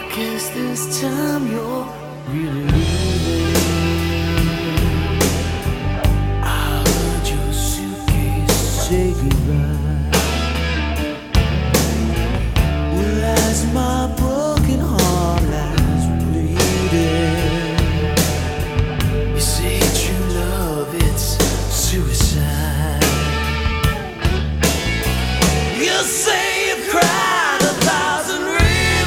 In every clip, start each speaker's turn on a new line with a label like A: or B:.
A: Guess this time you're really leaving. I heard your suitcase say goodbye. Well, as my broken heart lies bleeding, you say true love, it's suicide. You say you've cried 1,000 rivers,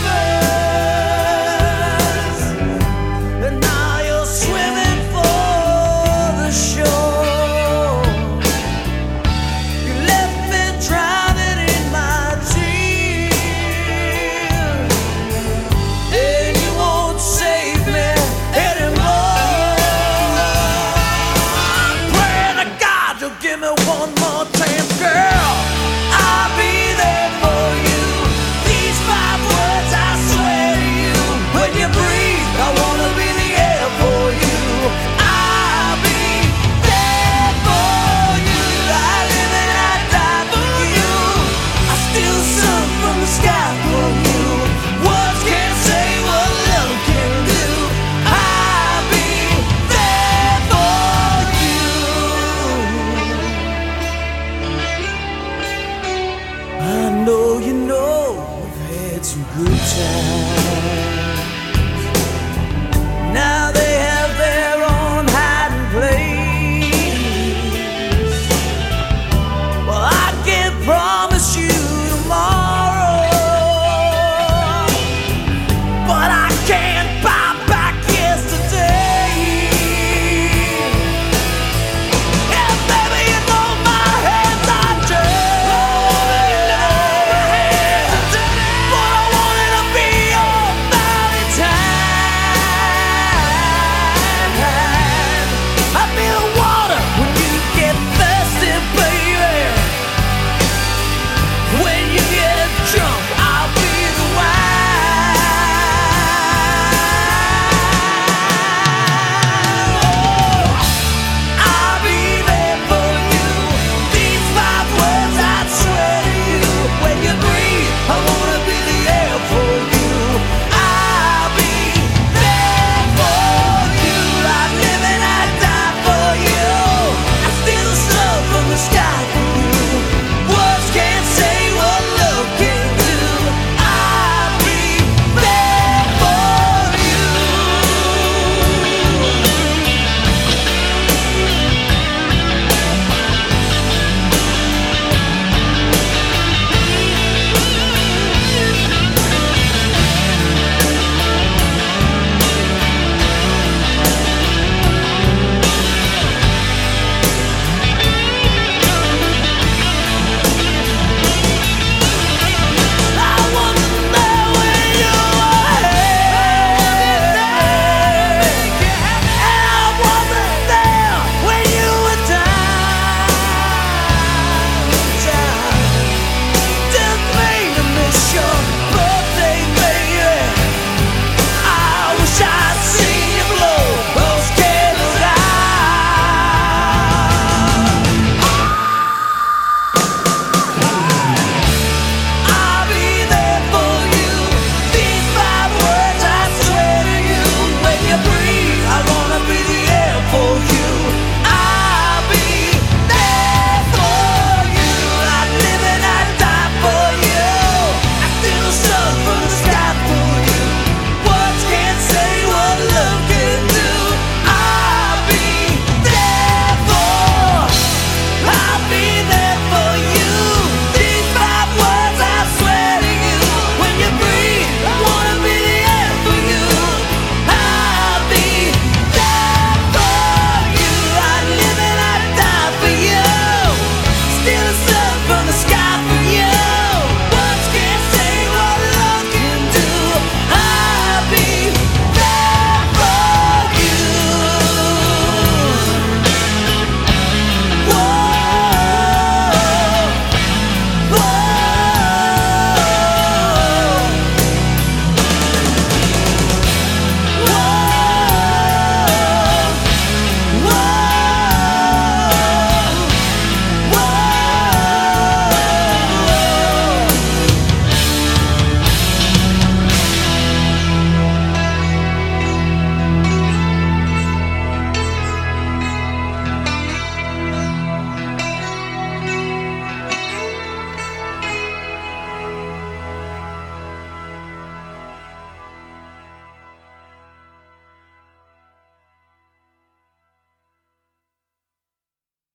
A: and now you're swimming for the shore. You left me drowning in my tears, and you won't save me anymore. I'm praying to God you'll give me one more chance, girl. I'll be there for you. These 5 words I swear to you. When you breathe, I wanna be the air for you. I'll be there for you. I live and I die for you. I still sung from the sky for you. Words can't say what love can do. I'll be there for you. I know you know I've had some good times.